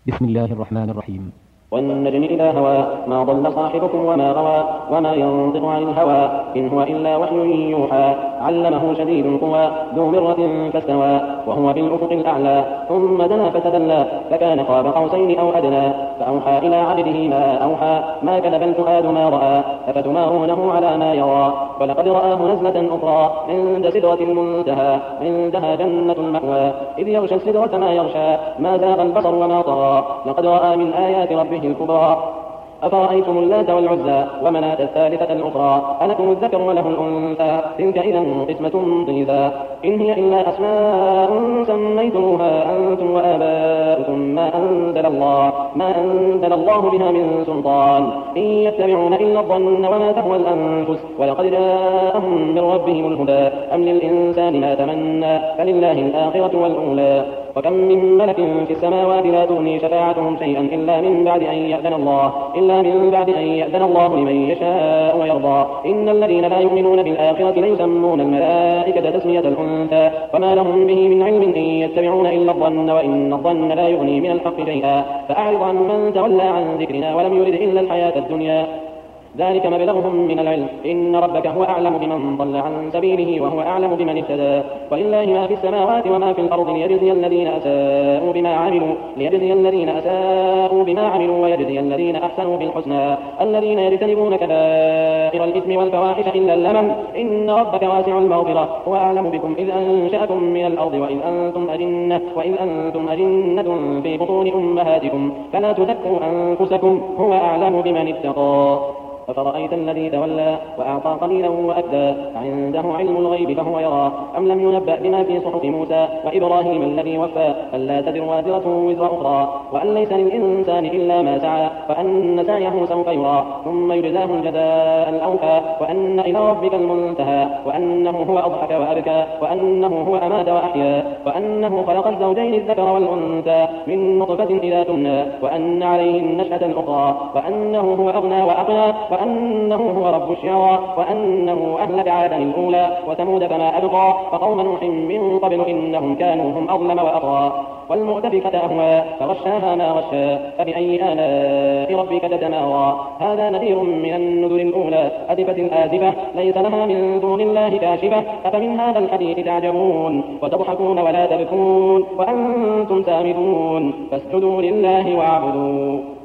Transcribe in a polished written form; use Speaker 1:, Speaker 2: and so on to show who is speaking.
Speaker 1: بسم الله الرحمن الرحيم.
Speaker 2: والنجم إذا هوى ما ضل صاحبكم وما غوى وما ينطق عن الهوى إن هو إلا وحي يوحى علمه شديد القوى ذو مرة فاستوى وهو بالأفق الأعلى ثم دنا فتدلى فكان قاب قوسين أو أدنى فأوحى إلى عبده ما أوحى ما كذب الفؤاد ما رأى أفتمارونه على ما يرى ولقد رآه نزلة أخرى عند سدرة المنتهى عندها جنة المأوى إذ يغشى السدرة ما يغشى ما زاغ البصر وما طغى لقد رأى من آيات ربه الكبرى أفرأيتم اللات والعزى ومناة الثالثة الأخرى ألكم الذكر وله الأنثى تلك إذا قسمة ضيزى إن هي إلا أسماء سميتموها أنتم وآباؤكم ما أنزل الله بها من سلطان إن يتبعون إلا الظن وما تهوى الأنفس ولقد جاءهم من ربهم الهدى أم للإنسان ما تمنى فلله الآخرة والأولى وكم من ملك في السماوات لا تغني شفاعتهم شيئا إلا من بعد أن يأذن الله لمن يشاء ويرضى إن الذين لا يؤمنون بالآخرة ليسمون الملائكة تسمية الأنثى وما لهم به من علم إن يتبعون إلا الظن وإن الظن لا يغني من الحق شيئا فأعرض عن من تولى عن ذكرنا ولم يرد إلا الحياة الدنيا ذلك مبلغهم من العلم إن ربك هو أعلم بمن ضل عن سبيله وهو أعلم بمن اهتدى ولله ما في السماوات وما في الأرض ليجزي الذين أساءوا بما عملوا ويجزي الذين أحسنوا بالحسنى الذين يجتنبون كبائر الإثم والفواحش إلا اللمم إن ربك واسع المغفرة هو أعلم بكم إذ أنشأكم من الأرض وإذ أنتم أجنة في بطون أمهاتكم فلا تزكوا أنفسكم هو أعلم بمن اتقى أفرأيت الذي تولى وأعطى قليلا وأكدى عنده علم الغيب فهو يرى أم لم ينبأ بما في صحف موسى وإبراهيم الذي وفى ألا تزر وازرة وزر أخرى وأن ليس للإنسان إلا ما سعى وأن سعيه سوف يرى ثم يجزاه الجزاء الأوفى وأن إلى ربك المنتهى وأنه هو أضحك وأبكى وأنه هو أمات وأحيا وأنه خلق الزوجين الذكر والأنثى من نطفة إذا تمنى وأن عليه النشأة الأخرى وأنه هو أغنى وأقنى وأنه هو رب الشعرى وأنه أهلك عادا الأولى وثمود فما أبقى وقوم نوح من قبل إنهم كانوا هم أظلم وأطغى والمؤتفكة أهوى فغشاها ما غشى فبأي آلاء ربك تتمارى هذا نذير من النذر الأولى أزفت الآزفة ليس لها من دون الله كاشفة أفمن هذا الحديث تعجبون وتضحكون ولا تبكون وأنتم سامدون فاسجدوا لله واعبدوا